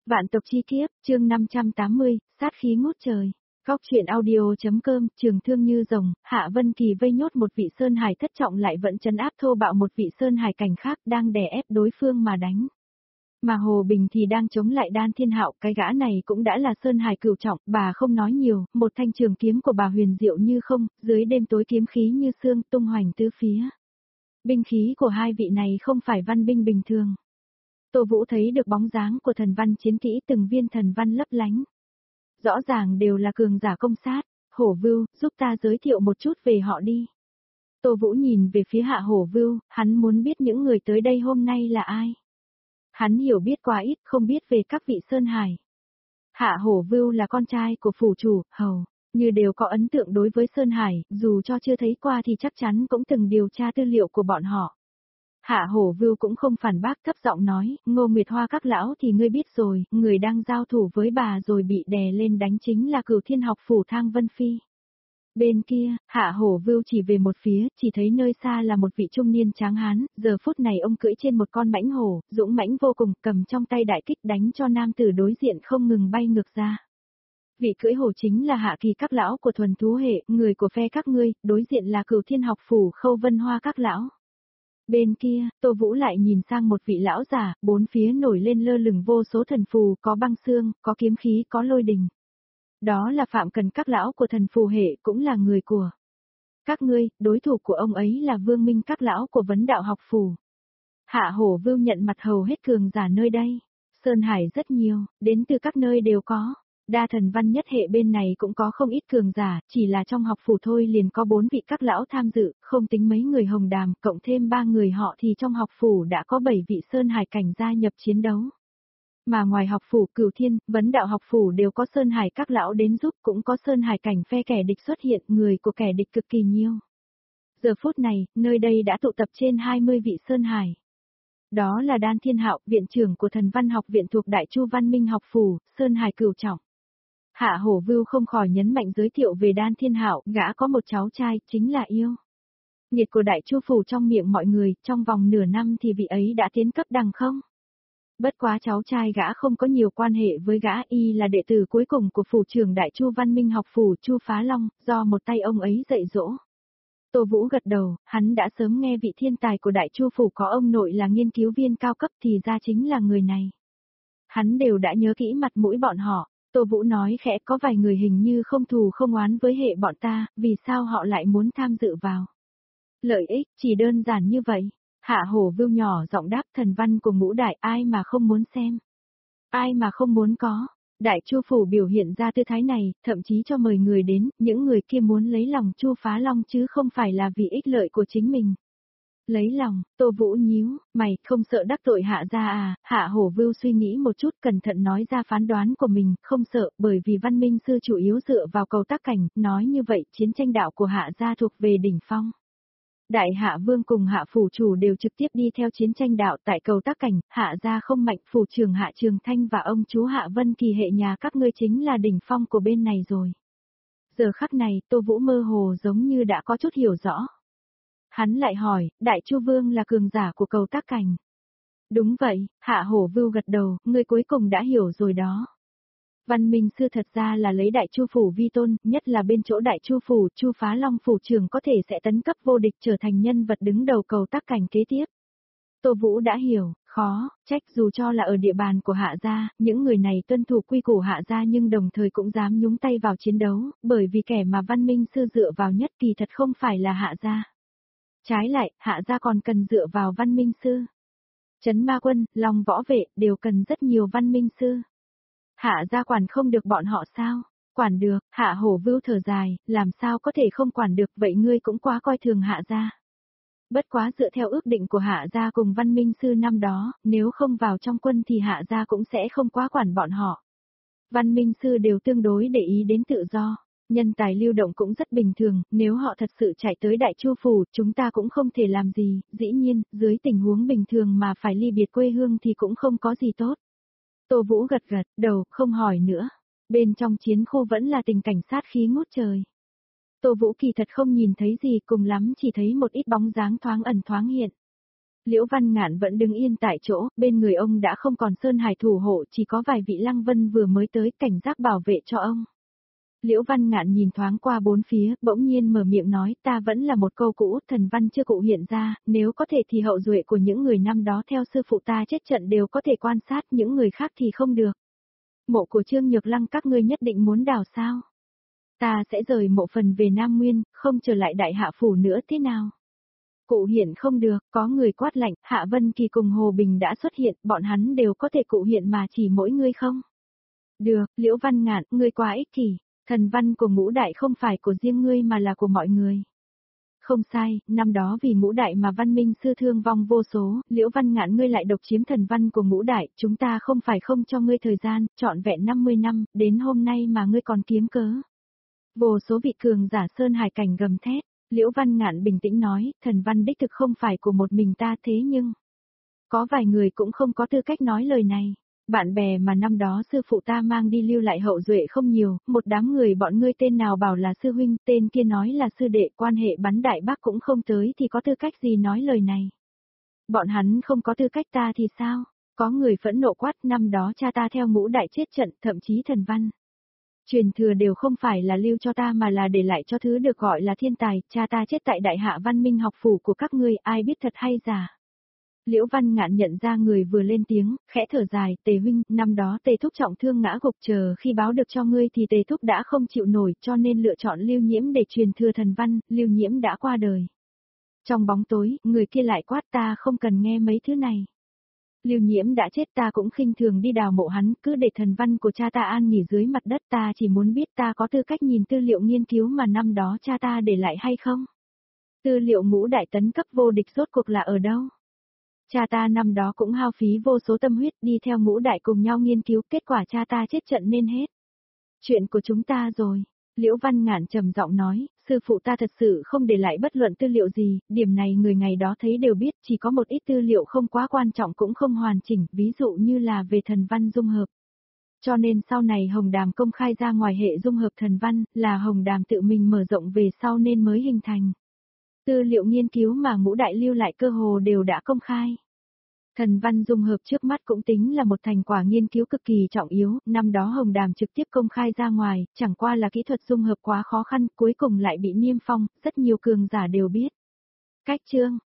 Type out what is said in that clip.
Vạn tộc chi kiếp, chương 580, sát khí ngút trời. Góc truyện audio.com, trường thương như rồng, Hạ Vân Kỳ vây nhốt một vị sơn hải thất trọng lại vẫn trấn áp thô bạo một vị sơn hải cảnh khác đang đè ép đối phương mà đánh. Mà Hồ Bình thì đang chống lại Đan Thiên Hạo, cái gã này cũng đã là sơn hải cửu trọng, bà không nói nhiều, một thanh trường kiếm của bà huyền diệu như không, dưới đêm tối kiếm khí như sương tung hoành tứ phía. Binh khí của hai vị này không phải văn binh bình thường. Tô Vũ thấy được bóng dáng của thần văn chiến kỹ, từng viên thần văn lấp lánh. Rõ ràng đều là cường giả công sát. Hổ Vưu, giúp ta giới thiệu một chút về họ đi. Tô Vũ nhìn về phía Hạ Hổ Vưu, hắn muốn biết những người tới đây hôm nay là ai. Hắn hiểu biết quá ít, không biết về các vị sơn hải. Hạ Hổ Vưu là con trai của phủ chủ, hầu, như đều có ấn tượng đối với sơn hải, dù cho chưa thấy qua thì chắc chắn cũng từng điều tra tư liệu của bọn họ. Hạ Hổ Vưu cũng không phản bác, thấp giọng nói, Ngô Nguyệt Hoa các lão thì ngươi biết rồi, người đang giao thủ với bà rồi bị đè lên đánh chính là Cửu Thiên học phủ Thang Vân Phi. Bên kia, Hạ Hổ Vưu chỉ về một phía, chỉ thấy nơi xa là một vị trung niên tráng hán, giờ phút này ông cưỡi trên một con mãnh hổ, dũng mãnh vô cùng, cầm trong tay đại kích đánh cho nam tử đối diện không ngừng bay ngược ra. Vị cưỡi hổ chính là Hạ Kỳ các lão của thuần thú hệ, người của phe các ngươi, đối diện là Cửu Thiên học phủ Khâu Vân Hoa các lão. Bên kia, Tô Vũ lại nhìn sang một vị lão giả, bốn phía nổi lên lơ lửng vô số thần phù, có băng xương, có kiếm khí, có lôi đình. Đó là Phạm Cần các lão của thần phù hệ, cũng là người của các ngươi, đối thủ của ông ấy là Vương Minh các lão của vấn đạo học phủ. Hạ Hổ Vưu nhận mặt hầu hết cường giả nơi đây. Sơn Hải rất nhiều, đến từ các nơi đều có. Đa thần văn nhất hệ bên này cũng có không ít cường giả, chỉ là trong học phủ thôi liền có 4 vị các lão tham dự, không tính mấy người hồng đàm, cộng thêm 3 người họ thì trong học phủ đã có 7 vị sơn hải cảnh gia nhập chiến đấu. Mà ngoài học phủ Cửu Thiên, vấn đạo học phủ đều có sơn hải các lão đến giúp, cũng có sơn hải cảnh phe kẻ địch xuất hiện, người của kẻ địch cực kỳ nhiều. Giờ phút này, nơi đây đã tụ tập trên 20 vị sơn hải. Đó là Đan Thiên Hạo, viện trưởng của thần văn học viện thuộc Đại Chu Văn Minh học phủ, sơn hải cửu trọng. Hạ Hổ Vưu không khỏi nhấn mạnh giới thiệu về Đan Thiên Hạo, gã có một cháu trai, chính là Yêu Nghiệt của Đại Chu phủ trong miệng mọi người, trong vòng nửa năm thì vị ấy đã tiến cấp đằng không. Bất quá cháu trai gã không có nhiều quan hệ với gã, y là đệ tử cuối cùng của phủ trưởng Đại Chu Văn Minh học phủ Chu Phá Long, do một tay ông ấy dạy dỗ. Tô Vũ gật đầu, hắn đã sớm nghe vị thiên tài của Đại Chu phủ có ông nội là nghiên cứu viên cao cấp thì ra chính là người này. Hắn đều đã nhớ kỹ mặt mũi bọn họ. Tô Vũ nói khẽ, có vài người hình như không thù không oán với hệ bọn ta, vì sao họ lại muốn tham dự vào? Lợi ích, chỉ đơn giản như vậy. Hạ Hổ Vưu nhỏ giọng đáp, thần văn cùng ngũ đại, ai mà không muốn xem? Ai mà không muốn có? Đại Chu phủ biểu hiện ra tư thái này, thậm chí cho mời người đến, những người kia muốn lấy lòng Chu Phá Long chứ không phải là vì ích lợi của chính mình. Lấy lòng, Tô Vũ nhíu, mày không sợ đắc tội Hạ gia à? Hạ Hổ Vưu suy nghĩ một chút, cẩn thận nói ra phán đoán của mình, không sợ, bởi vì Văn Minh sư chủ yếu dựa vào cầu tác cảnh, nói như vậy chiến tranh đạo của Hạ gia thuộc về đỉnh phong. Đại Hạ Vương cùng Hạ phủ chủ đều trực tiếp đi theo chiến tranh đạo tại cầu tác cảnh, Hạ gia không mạnh, phủ trưởng Hạ Trường Thanh và ông chú Hạ Vân Kỳ hệ nhà các ngươi chính là đỉnh phong của bên này rồi. Giờ khắc này, Tô Vũ mơ hồ giống như đã có chút hiểu rõ. Hắn lại hỏi, Đại Chu Vương là cường giả của cầu tác cảnh. Đúng vậy, Hạ Hổ Vưu gật đầu, ngươi cuối cùng đã hiểu rồi đó. Văn Minh sư thật ra là lấy Đại Chu phủ vi tôn, nhất là bên chỗ Đại Chu phủ, Chu Phá Long phủ trưởng có thể sẽ tấn cấp vô địch trở thành nhân vật đứng đầu cầu tác cảnh kế tiếp. Tô Vũ đã hiểu, khó, trách dù cho là ở địa bàn của Hạ gia, những người này tuân thủ quy củ Hạ gia nhưng đồng thời cũng dám nhúng tay vào chiến đấu, bởi vì kẻ mà Văn Minh sư dựa vào nhất kỳ thật không phải là Hạ gia. Trái lại, Hạ gia còn cần dựa vào Văn Minh sư. Trấn Ma Quân, Long Võ Vệ đều cần rất nhiều Văn Minh sư. Hạ gia quản không được bọn họ sao? Quản được, Hạ Hổ Vưu thở dài, làm sao có thể không quản được, vậy ngươi cũng quá coi thường Hạ gia. Bất quá dựa theo ước định của Hạ gia cùng Văn Minh sư năm đó, nếu không vào trong quân thì Hạ gia cũng sẽ không quá quản bọn họ. Văn Minh sư đều tương đối để ý đến tự do. Nhân tài lưu động cũng rất bình thường, nếu họ thật sự chạy tới Đại Chu phủ, chúng ta cũng không thể làm gì, dĩ nhiên, dưới tình huống bình thường mà phải ly biệt quê hương thì cũng không có gì tốt. Tô Vũ gật gật đầu, không hỏi nữa. Bên trong chiến khu vẫn là tình cảnh sát khí ngút trời. Tô Vũ kỳ thật không nhìn thấy gì, cùng lắm chỉ thấy một ít bóng dáng thoáng ẩn thoáng hiện. Liễu Văn Ngạn vẫn đứng yên tại chỗ, bên người ông đã không còn sơn hải thủ hộ, chỉ có vài vị Lăng Vân vừa mới tới cảnh giác bảo vệ cho ông. Liễu Văn Ngạn nhìn thoáng qua bốn phía, bỗng nhiên mở miệng nói, ta vẫn là một câu cũ, thần văn chưa cụ hiện ra, nếu có thể thì hậu duệ của những người năm đó theo sư phụ ta chết trận đều có thể quan sát, những người khác thì không được. Mộ của Trương Nhược Lăng các ngươi nhất định muốn đào sao? Ta sẽ rời mộ phần về Nam Nguyên, không trở lại Đại Hạ Phủ nữa thế nào? Cụ hiện không được, có người quát lạnh, Hạ Vân Kỳ cùng Hồ Bình đã xuất hiện, bọn hắn đều có thể cụ hiện mà chỉ mỗi ngươi không? Được, Liễu Văn Ngạn, ngươi quá ích kỷ, thần văn của ngũ đại không phải của riêng ngươi mà là của mọi người. Không sai, năm đó vì ngũ đại mà văn minh sư thương vong vô số, Liễu Văn Ngạn ngươi lại độc chiếm thần văn của ngũ đại, chúng ta không phải không cho ngươi thời gian, trọn vẹn 50 năm, đến hôm nay mà ngươi còn kiếm cớ. Vô số vị cường giả sơn hải cảnh gầm thét, Liễu Văn Ngạn bình tĩnh nói, thần văn đích thực không phải của một mình ta thế nhưng, có vài người cũng không có tư cách nói lời này. Bạn bè mà năm đó sư phụ ta mang đi lưu lại hậu duệ không nhiều, một đám người bọn ngươi tên nào bảo là sư huynh, tên kia nói là sư đệ, quan hệ bắn đại bác cũng không tới thì có tư cách gì nói lời này. Bọn hắn không có tư cách ta thì sao? Có người phẫn nộ quát, năm đó cha ta theo ngũ đại chết trận, thậm chí thần văn. Truyền thừa đều không phải là lưu cho ta mà là để lại cho thứ được gọi là thiên tài, cha ta chết tại Đại Hạ Văn Minh học phủ của các ngươi, ai biết thật hay giả. Liễu Văn Ngạn nhận ra người vừa lên tiếng, khẽ thở dài, Tề huynh, năm đó Tề thúc trọng thương ngã gục, chờ khi báo được cho ngươi thì Tề thúc đã không chịu nổi, cho nên lựa chọn Lưu Nhiễm để truyền thừa thần văn, Lưu Nhiễm đã qua đời. Trong bóng tối, người kia lại quát, ta không cần nghe mấy thứ này. Lưu Nhiễm đã chết, ta cũng khinh thường đi đào mộ hắn, cứ để thần văn của cha ta an nghỉ dưới mặt đất, ta chỉ muốn biết ta có tư cách nhìn tư liệu nghiên cứu mà năm đó cha ta để lại hay không. Tư liệu ngũ đại tấn cấp vô địch rốt cuộc là ở đâu? Cha ta năm đó cũng hao phí vô số tâm huyết đi theo ngũ đại cùng nhau nghiên cứu, kết quả cha ta chết trận nên hết. Chuyện của chúng ta rồi. Liễu Văn Ngạn trầm giọng nói, sư phụ ta thật sự không để lại bất luận tư liệu gì, điểm này người ngày đó thấy đều biết, chỉ có một ít tư liệu không quá quan trọng cũng không hoàn chỉnh, ví dụ như là về thần văn dung hợp. Cho nên sau này Hồng Đàm công khai ra ngoài hệ dung hợp thần văn, là Hồng Đàm tự mình mở rộng về sau nên mới hình thành. Tư liệu nghiên cứu mà ngũ đại lưu lại cơ hồ đều đã công khai. Thần văn dung hợp trước mắt cũng tính là một thành quả nghiên cứu cực kỳ trọng yếu, năm đó Hồng Đàm trực tiếp công khai ra ngoài, chẳng qua là kỹ thuật dung hợp quá khó khăn, cuối cùng lại bị niêm phong, rất nhiều cường giả đều biết. Cách chương